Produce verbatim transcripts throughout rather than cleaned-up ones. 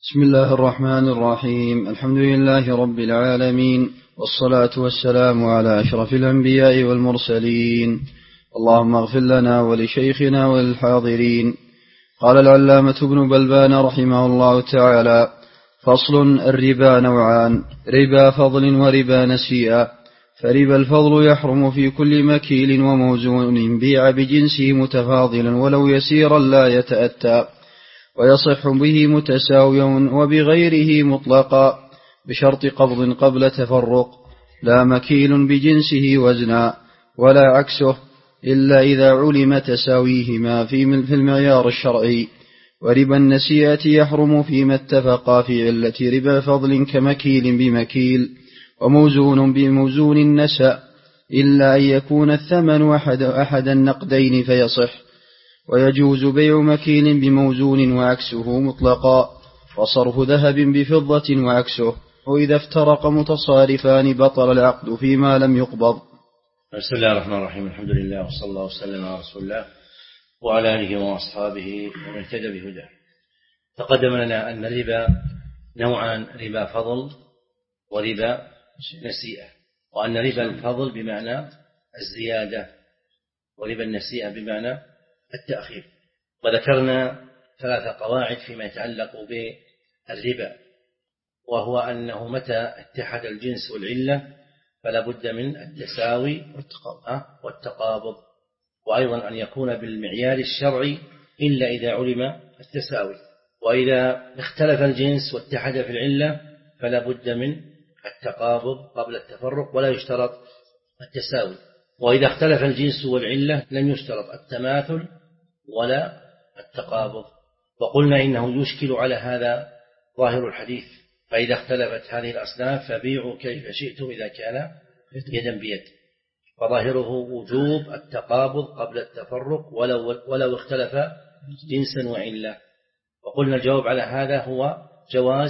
بسم الله الرحمن الرحيم. الحمد لله رب العالمين، والصلاة والسلام على أشرف الأنبياء والمرسلين. اللهم اغفر لنا ولشيخنا وللحاضرين. قال العلامة ابن بلبان رحمه الله تعالى: فصل: الربا نوعان، ربا فضل وربا نسيئة. فربا الفضل يحرم في كل مكيل وموزون بيع بجنسه متفاضلا ولو يسيرا لا يتأتى، ويصح به متساويا وبغيره مطلقا بشرط قبض قبل تفرق، لا مكيل بجنسه وزنا ولا عكسه إلا إذا علم تساويهما في المعيار الشرعي. وربا النسيئة يحرم فيما اتفقا في علة ربا فضل كمكيل بمكيل وموزون بموزون نسأ، إلا أن يكون الثمن أحد, أحد النقدين فيصح. ويجوز بيع مكيل بموزون وعكسه مطلقا، وصرف ذهب بفضة وعكسه، وإذا افترق متصارفان بطل العقد فيما لم يقبض. بسم الله الرحمن الرحيم. الحمد لله وصلى الله وسلم على رسول الله وعلى آله وأصحابه ومن اهتدى بهداه. تقدم لنا أن الربا نوعان: ربا فضل وربا نسيئة، وأن ربا الفضل بمعنى الزيادة وربا النسيئة بمعنى التأخير. وذكرنا ثلاث قواعد فيما يتعلق بالربا، وهو أنه متى اتحد الجنس والعلة فلا بد من التساوي والتقابض، وأيضا أن يكون بالمعيار الشرعي إلا إذا علم التساوي. وإذا اختلف الجنس واتحد في العلة فلا بد من التقابض قبل التفرق ولا يشترط التساوي. وإذا اختلف الجنس والعلة لم يشترط التماثل ولا التقابض. وقلنا إنه يشكل على هذا ظاهر الحديث: فإذا اختلفت هذه الأصناف فبيعوا كيف شئتم إذا كان يدا بيد. فظاهره وجوب التقابض قبل التفرق ولو, ولو اختلف جنسا وعلة. وقلنا الجواب على هذا هو جواز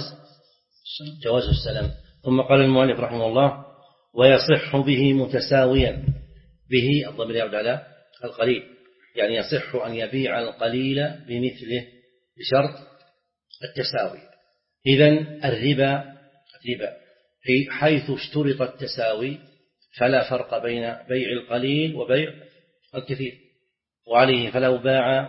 جواز السلام. ثم قال المؤلف رحمه الله: ويصح به متساويا. به الضمير يعود على القليل، يعني يصح أن يبيع القليل بمثله بشرط التساوي. إذن الربا الربا حيث اشترط التساوي فلا فرق بين بيع القليل وبيع الكثير. وعليه فلو باع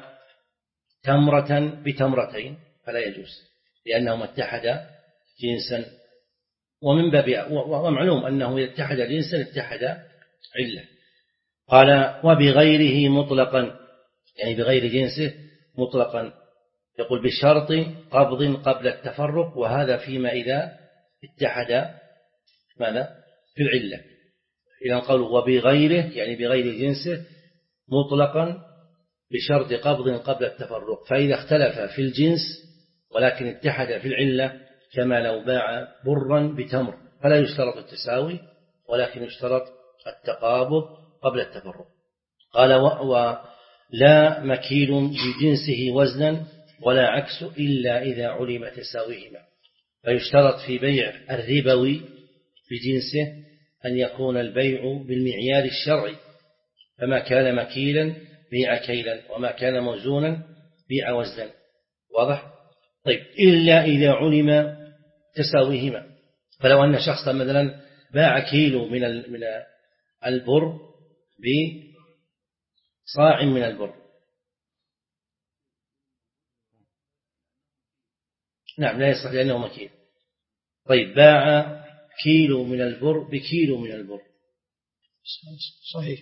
تمرة بتمرتين فلا يجوز، لأنهما اتحدا جنسا. ومن باب ومعلوم أنه إذا اتحد جنسا اتحد علة. قال: وبغيره مطلقا، يعني بغير جنسه مطلقا. يقول بشرط قبض قبل التفرق، وهذا فيما إذا اتحد ماذا في العلة. إذا قالوا وبغيره يعني بغير جنسه مطلقا بشرط قبض قبل التفرق. فإذا اختلف في الجنس ولكن اتحد في العلة كما لو باع برا بتمر فلا يشترط التساوي ولكن يشترط التقابض قبل التفرق. قال: ولا مكيل بجنسه وزنا ولا عكس إلا إذا علم تساويهما. فيشترط في بيع الربوي بجنسه أن يكون البيع بالمعيار الشرعي، فما كان مكيلا بيع كيلا وما كان موزونا بيع وزنا. واضح؟ طيب، إلا إذا علم تساويهما. فلو أن شخصا مثلا باع كيلو من من البر بصاع من البر، نعم لا يصح لأنه مكيل. طيب، باع كيلو من البر بكيلو من البر، صحيح،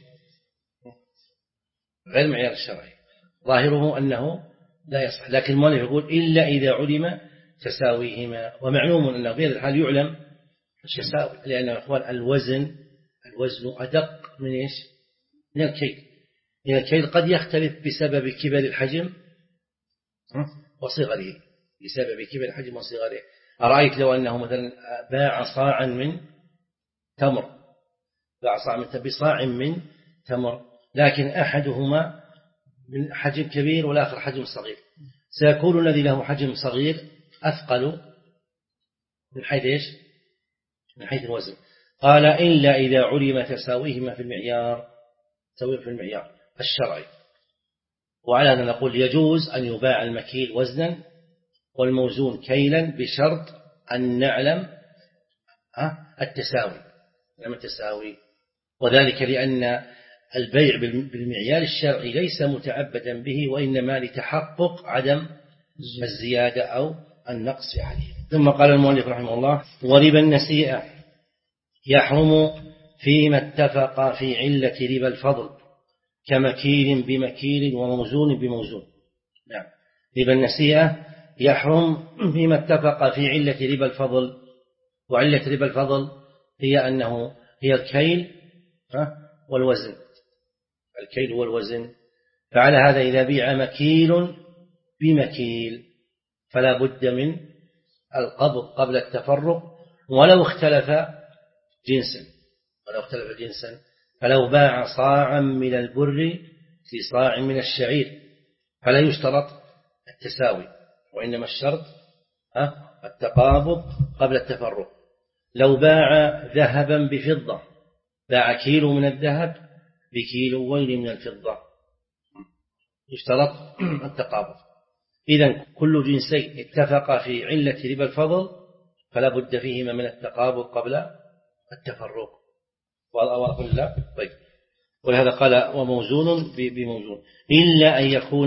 غير معيار الشرعي، ظاهره أنه لا يصح. لكن المؤلف يقول إلا إذا علم تساويهما. ومعلوم أنه في هذا الحال يعلم التساوي، لأن أخوان الوزن الوزن أدق من إيش؟ من الكيل. من الكيل قد يختلف بسبب كبر الحجم وصغره، بسبب كبر الحجم وصغره. أرأيت لو أنه مثلا باع صاعا من تمر، باع صاعا من بصاع من تمر، لكن أحدهما من حجم كبير والآخر حجم صغير، سيكون الذي له حجم صغير أثقل من حيث إيش؟ من حيث الوزن. قال: إلا إذا علم تساويهما في المعيار تساويه في المعيار الشرعي. وعلى هذا نقول يجوز أن يباع المكيل وزنا والموزون كيلا بشرط أن نعلم التساوي نعلم التساوي وذلك لأن البيع بالمعيار الشرعي ليس متعبدا به، وإنما لتحقق عدم الزيادة أو النقص في أحدهما. ثم قال المؤلف رحمه الله: وربا النسيئة يحرم فيما اتفق في علة ربا الفضل كمكيل بمكيل وموزون بموزون. نعم، ربا النسيئة يحرم فيما اتفق في علة ربا الفضل، وعلة ربا الفضل هي أنه هي الكيل والوزن، الكيل والوزن. فعلى هذا إذا بيع مكيل بمكيل فلا بد من القبض قبل التفرق ولو اختلف جنسا ولو اختلف جنسا فلو باع صاعا من البر في صاع من الشعير فلا يشترط التساوي، وإنما الشرط التقابض قبل التفرق. لو باع ذهبا بفضة باع كيلو من الذهب بكيلوين من الفضة يشترط التقابض. إذن كل جنسين اتفق في علة ربا الفضل فلا بد فيهما من التقابض قبل التفرق. وأقول لا طيب، ولهذا قال وموزون بموزون، إلا أن يكون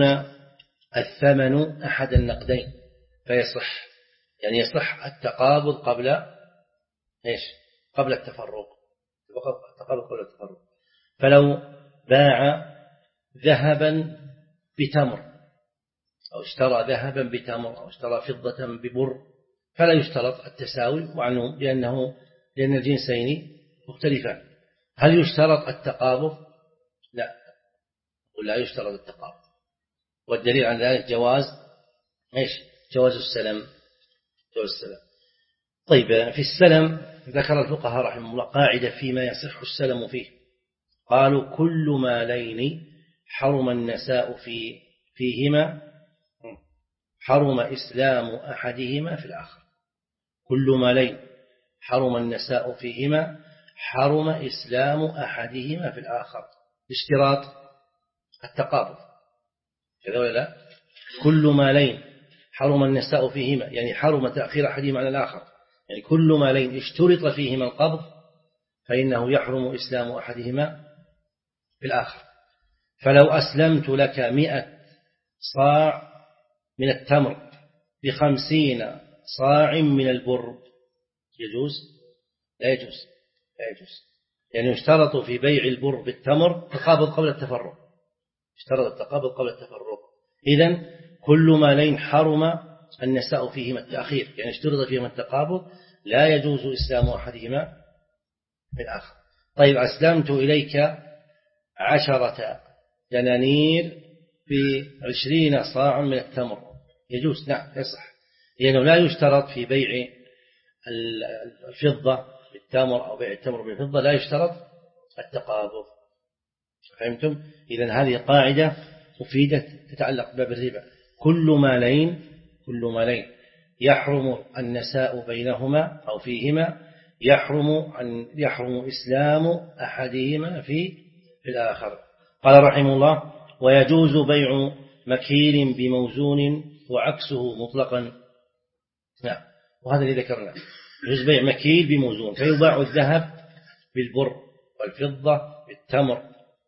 الثمن أحد النقدين فيصح، يعني يصح التقابض قبل إيش؟ قبل التفرق، التقابض قبل التفرق. فلو باع ذهبا بتمر أو اشترى ذهبا بتمر أو اشترى فضة ببر فلا يشترط التساوي وعنه لأنه لأن الجنسين مختلفان. هل يشترط التقابض؟ لا، ولا يشترط التقابض، والدليل عن ذلك جواز إيش؟ جواز السلم، جواز السلم. طيب، في السلم ذكر الفقهاء رحمه الله قاعدة فيما يصح السلم فيه، قالوا كل مالين حرم النساء في فيهما حرم إسلام أحدهما في الآخر. كل مالين حرم النساء فيهما حرم إسلام أحدهما في الآخر باشتراط التقابض، كذا ولا لا؟ كل مالين حرم النساء فيهما يعني حرم تأخير أحدهما على الآخر، يعني كل مالين اشترط فيهما القبض فإنه يحرم إسلام أحدهما في الآخر. فلو أسلمت لك مئة صاع من التمر بخمسين صاع من البر يجوز؟ لا يجوز، لا يجوز، يعني يشترط في بيع البر بالتمر تقابض قبل التفرق، اشترط التقابض قبل التفرق. إذن كل مالين حرم النساء فيهما التأخير، يعني اشترط فيهما التقابض لا يجوز إسلام أحدهما بالآخر. طيب، أسلمت إليك عشرة دنانير بعشرين صاع من التمر يجوز؟ نعم يصح، لأنه لا يشترط في بيع الفضة بالتمر أو بيع التمر بالفضة لا يشترط التقابض. فهمتم؟ إذن هذه قاعدة مفيدة تتعلق بباب الربا. كل مالين كل مالين يحرم النساء بينهما أو فيهما يحرم أن يحرم إسلام أحدهما في في الآخر. قال رحمه الله: ويجوز بيع مكيل بموزون وعكسه مطلقا. نعم، وهذا اللي ذكرنا، يجوز بيع مكيل بموزون، فيباع الذهب بالبر والفضة بالتمر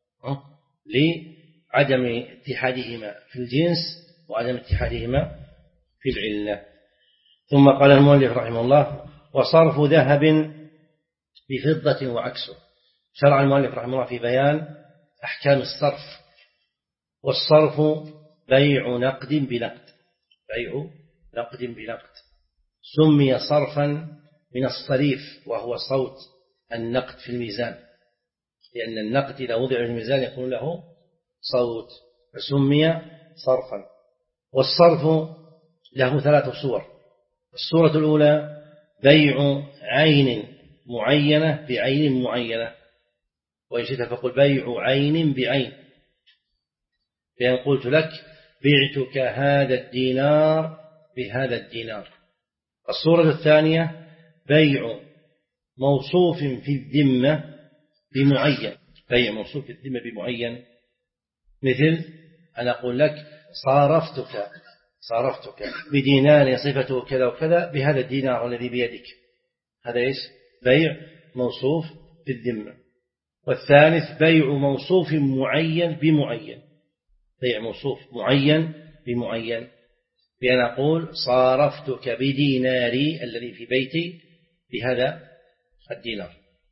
لعدم اتحادهما في الجنس وعدم اتحادهما في العلة. ثم قال المؤلف رحمه الله: وصرف ذهب بفضة وعكسه. شرع المؤلف رحمه الله في بيان أحكام الصرف. والصرف بيع نقد بنقد، بيع نقد بنقد، سمي صرفا من الصريف وهو صوت النقد في الميزان، لأن النقد إذا وضع في الميزان يكون له صوت فسمي صرفا. والصرف له ثلاث صور. الصورة الأولى بيع عين معينة بعين معينة، وإن شئت فقل بيع عين بعين، بأن قلت لك بعتك هذا الدينار بهذا الدينار. الصورة الثانية بيع موصوف في الذمة بمعين، بيع موصوف في الذمة بمعين، مثل أنا أقول لك صارفتك صارفتك بدينار صفته كذا وكذا بهذا الدينار الذي بيدك، هذا إيش؟ بيع موصوف بالذمة. والثالث بيع موصوف معين بمعين، بيع موصوف معين بمعين، بأن أقول صارفتك بديناري الذي في بيتي بهذا الدينار،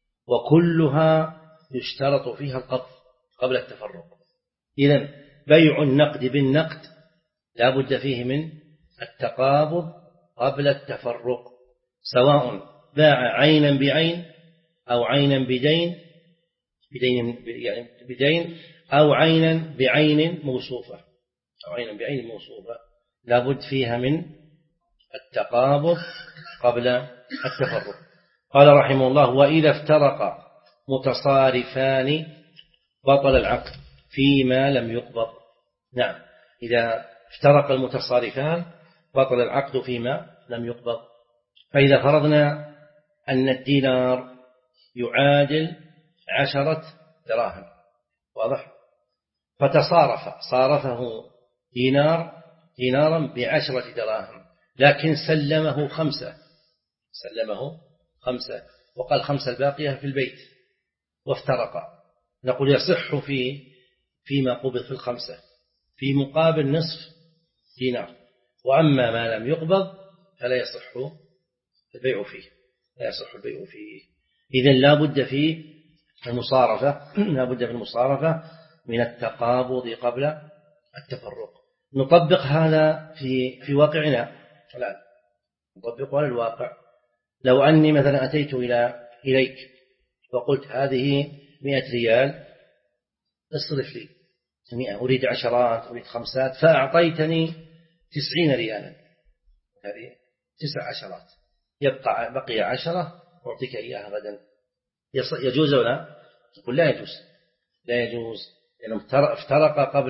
وكلها يشترط فيها القبض قبل التفرق. إذن بيع النقد بالنقد لا بد فيه من التقابض قبل التفرق، سواء باع عينا بعين أو عينا بدين بدين يعني بدين أو عينا بعين موصوفة أو عينا بعين موصوفة، لا بد فيها من التقابض قبل التفرق. قال رحمه الله: وإذا افترق متصارفان بطل العقد فيما لم يقبض. نعم، إذا افترق المتصارفان بطل العقد فيما لم يقبض. فإذا فرضنا أن الدينار يعادل عشرة دراهم، واضح؟ فتصارف، صارفه دينار دينارا بعشرة دراهم، لكن سلمه خمسة سلمه خمسة وقال خمسة الباقية في البيت، وافترق. نقول يصح في فيما قبض في الخمسة في مقابل نصف دينار، وأما ما لم يقبض فلا يصح البيع فيه لا يصح البيع فيه. إذن لا بد في المصارفة لا بد في المصارفة من التقابض قبل التفرق. نطبق هذا في في واقعنا الآن، نطبقه على الواقع. لو أني مثلا أتيت إلى إليك وقلت هذه مئة ريال اصرف لي مئة، أريد عشرات أريد خمسات، فأعطيتني تسعين ريالا، هذه تسع عشرات، يبقى بقي عشرة أعطيك إياها غدا، يجوز ولا لا؟ يقول لا يجوز لا يجوز لأنه افترق قبل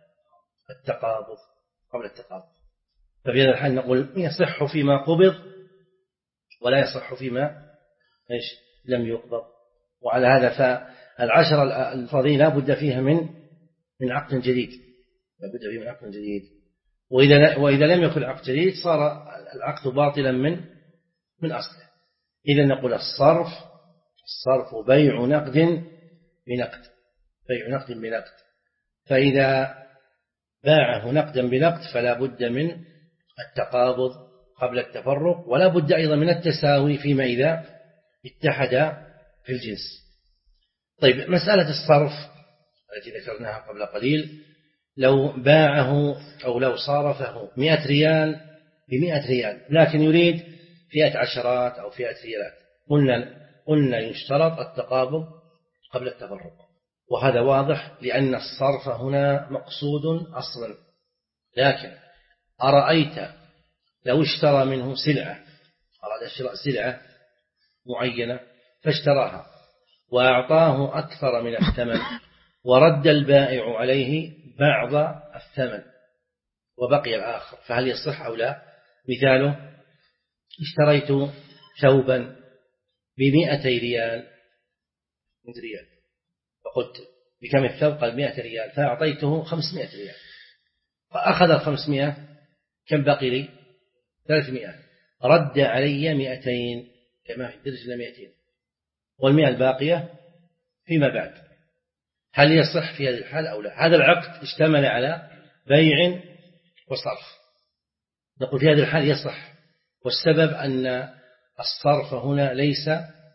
التقابض قبل التقابض. ففي هذا الحال نقول يصح فيما قبض ولا يصح فيما إيش لم يقبض. وعلى هذا فالعشرة الفاضلة لا بد فيها من من عقد جديد، لا بد فيه من عقد جديد. وإذا وإذا لم يكن عقد جديد صار العقد باطلا من من أصله. إذا نقول الصرف الصرف بيع نقد بنقد بيع نقد بنقد. فإذا باعه نقدا بنقد فلا بد من التقابض قبل التفرق، ولا بد أيضا من التساوي فيما إذا اتحد في الجنس. طيب، مسألة الصرف التي ذكرناها قبل قليل، لو باعه أو لو صارفه مئة ريال بمئة ريال، لكن يريد فئة عشرات أو فئة ريالات، قلنا قلنا يشترط التقابض قبل التفرق، وهذا واضح لأن الصرف هنا مقصود أصلا. لكن أرأيت لو اشترى منه سلعة، أراد شراء سلعة معينة فاشتراها وأعطاه أكثر من الثمن، ورد البائع عليه بعض الثمن وبقي الآخر، فهل يصح أو لا؟ مثاله: اشتريت ثوبا بمئتي ريال ريال فقلت بكم الثوب؟ قال مئة ريال، فأعطيته خمسمائة ريال، فأخذ الخمسمائة، كم بقي لي؟ ثلاثمائة، رد علي مئتين كما في الدرج إلى مئتين، والمئة الباقية فيما بعد. هل يصح في هذه الحال أو لا؟ هذا العقد اشتمل على بيع وصرف، نقول في هذه الحال يصح، والسبب أن الصرف هنا ليس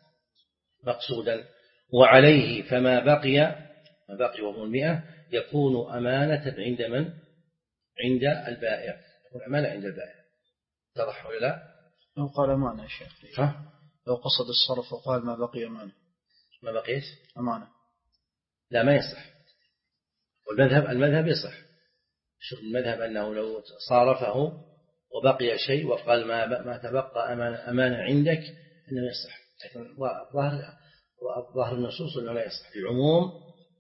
مقصودا، وعليه فما بقي ما بقي وهو المئة يكون أمانة عند من؟ عند البائع، يكون أمانة عند البائع. تضح ولا لا؟ لو قال أمانة يا شيخ، ها؟ لو قصد الصرف وقال ما بقي أمانة، ما بقيت أمانة، لا ما يصح. والمذهب المذهب يصح. شوف المذهب أنه لو صارفه وبقي شيء وقال ما ما تبقى أمانة, أمانة عندك إنه يصح، لكن ظاهر ظاهر النصوص أنه لا يصح. العموم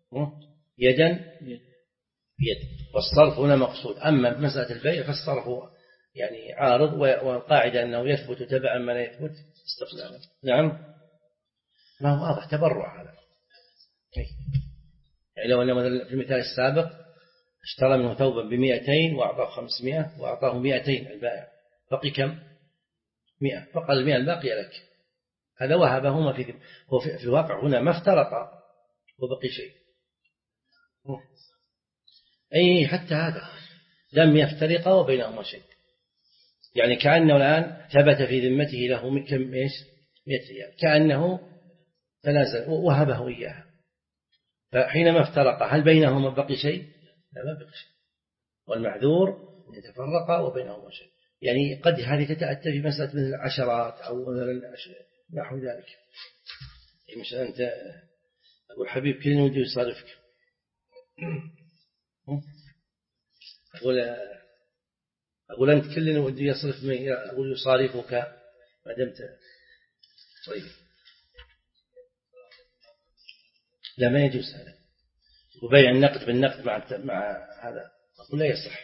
يدا بيد، والصرف هنا مقصود. أما مسألة البيع فالصرف يعني عارض، والقاعدة أنه يثبت تبعا ما لا يثبت استقلالا. نعم، ما هو واضح تبرع هذا. يعني لو أن في المثال السابق اشترى منه ثوبا بمئتين وأعطاه خمسمائة وأعطاه مئتين البائع، بقي كم؟ مئة، فقال المئة الباقي لك. هذا وهبهما في هو في الواقع هنا ما افترقا وبقي شيء. أي حتى هذا لم يفترقا وبينهما شيء، يعني كأنه الآن ثبت في ذمته له كم إيش؟ مئة ريال، كأنه تنازل ووهبه إياها. فحينما افترقا هل بينهما بقي شيء؟ لا، ما بقي شيء. والمعذور يتفرقا وبينهما شيء، يعني قد هذه تتأتى في مسألة مثل العشرات أو نحو ذلك. مش أنت أقول حبيب كلنا ودي يصارفك، أقول أقول أنت كلنا ودي يصرف مني، أقول يصارفك ما دمت طيب. لا، ما يجوز هذا. وبيع النقد بالنقد مع مع هذا أقول لا يصح.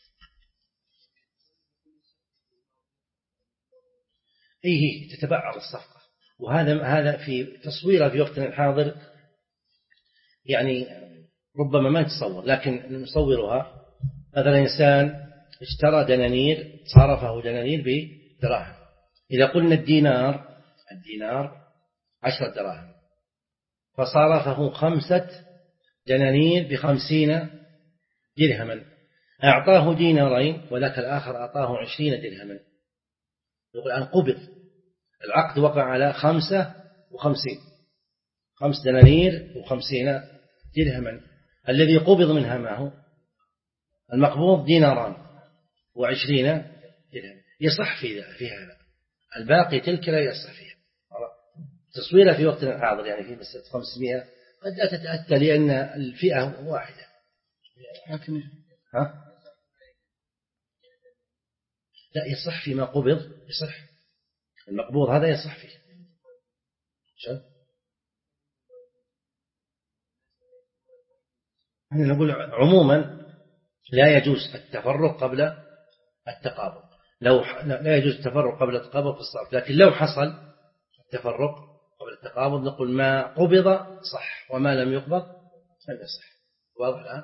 إيه تتبعض الصفقة، وهذا هذا في تصويره في وقتنا الحاضر يعني ربما ما نتصور، لكن نصورها. مثلا إنسان اشترى دنانير صرفه دنانير بدراهم، إذا قلنا الدينار الدينار عشرة دراهم، فصرفه خمسة دنانير بخمسين درهما، أعطاه دينارين وذاك الآخر أعطاه عشرين درهما. يقول الآن قبض، العقد وقع على خمسة وخمسين، خمس دنانير وخمسين درهما. الذي قبض منها ما هو المقبوض؟ ديناران وعشرين درهم. يصح في في هذا، الباقي تلك لا يصح فيها. تصويره في وقتنا الحاضر يعني في مسألة خمسمائة قد لا تتأتى لأن الفئة واحدة. لكن ها؟ لا، يصح فيما قبض، يصح المقبوض هذا يصح فيه. شو؟ أنا نقول عموما لا يجوز التفرق قبل التقابض، لو لا يجوز التفرق قبل التقابض في الصرف، لكن لو حصل التفرق قبل التقابض نقول ما قبض صح وما لم يقبض لم يصح. واضح الآن؟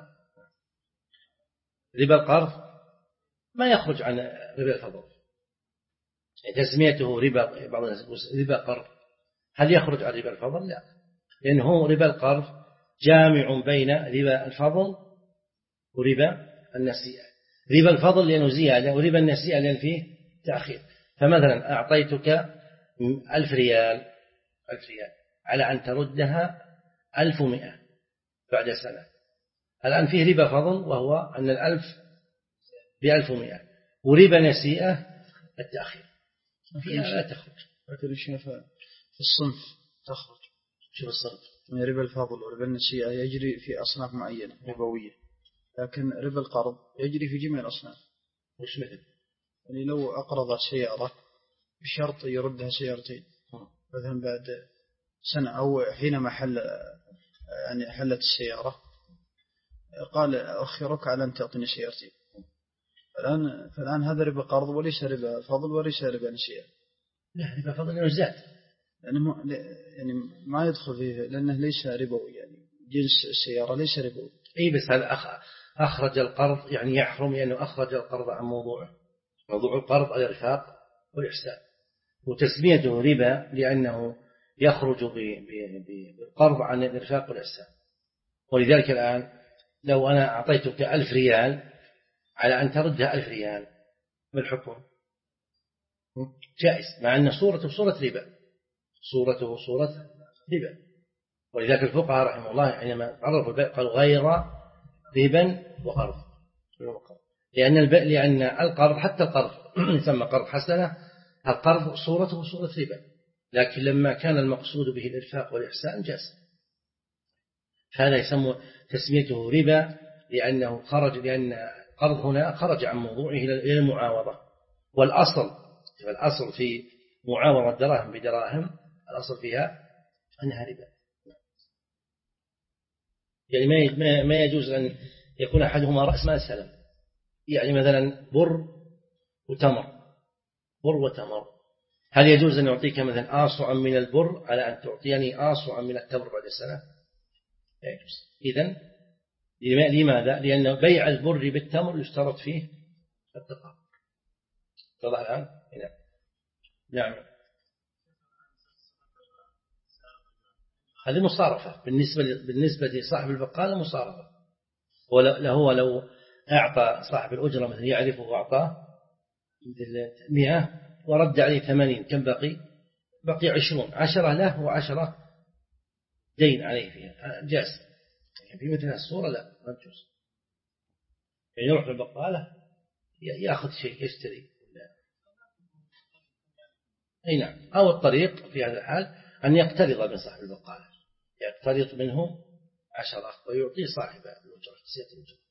ربا القرض ما يخرج عن ربا الفضل، تسميته ربا، بعض الناس يقول ربا قرض، هل يخرج عن ربا الفضل؟ لا، لأنه ربا القرض جامع بين ربا الفضل وربا النسيئة. ربا الفضل لأنه زيادة، وربا النسيئة لأن فيه تأخير. فمثلا أعطيتك ألف ريال ألف ريال على أن تردها ألف ومئة بعد سنة، الآن فيه ربا فضل وهو أن الألف بألف ومئة، وربا نسيئة التأخير فيها لا تخرج. لكن الشيء في الصنف تخرج. شوف الصنف من ربا الفضل وربا النسيئة يجري في أصناف معينة ربوية، لكن ربا القرض يجري في جميع الأصناف. وش مثل؟ يعني لو أقرضت سيارة بشرط يردها سيارتين مثلا بعد سنة أو حينما حل يعني حلت السيارة قال أخرك على أن تعطيني سيارتين، فالآن فالآن هذا ربا قرض وليس ربا فضل وليس ربا نسيئة. لا، ربا فضل لأنه زاد، يعني ما يعني ما يدخل فيه لأنه ليس ربوي، يعني جنس السيارة ليس ربوي. أي بس هذا أخرج القرض يعني يحرم لأنه أخرج القرض عن موضوعه. موضوع القرض الإرفاق والإحسان، وتسميته ربا لأنه يخرج بالقرض عن الإرفاق والإحسان. ولذلك الآن لو أنا أعطيتك ألف ريال على أن تردها ألف ريال، ما الحكم؟ جائز، مع أن صورته صورة ربا، صورته صورة ربا. ولذلك الفقهاء رحمه الله حينما عرفوا البيع قالوا غير ربا وقرض، لأن البيع لأن القرض حتى القرض يسمى قرض حسنة، القرض صورته صورة ربا، لكن لما كان المقصود به الإرفاق والإحسان جاز. هذا يسمى تسميته ربا لأنه خرج، لأن القرض هنا خرج عن موضوعه إلى المعاوضة. والأصل الأصل في معاوضة دراهم بدراهم الأصل فيها أنها ربا، يعني ما ما يجوز أن يكون أحدهما رأس مال سلم، يعني مثلا بر وتمر، بر وتمر، هل يجوز أن يعطيك مثلا آصعا من البر على أن تعطيني آصعا من التمر بعد سنة؟ لا يجوز. إذن لماذا؟ لأن بيع البر بالتمر يشترط فيه التقابض. اتضح الآن؟ نعم. نعم. هذه مصارفة بالنسبة بالنسبة لصاحب البقالة، مصارفة. هو لو أعطى صاحب الأجرة مثل يعرفه وأعطاه مثل مئة ورد عليه ثمانين، كم بقي؟ بقي عشرون، عشرة له وعشرة دين عليه فيها، جاز. في مثل الصورة لا ما تجوز. يعني يروح البقالة يأخذ شيء يشتري. أي نعم. أو الطريق في هذا الحال أن يقترض من صاحب البقالة، يقترض منه عشرة ويعطي صاحب الأجرة.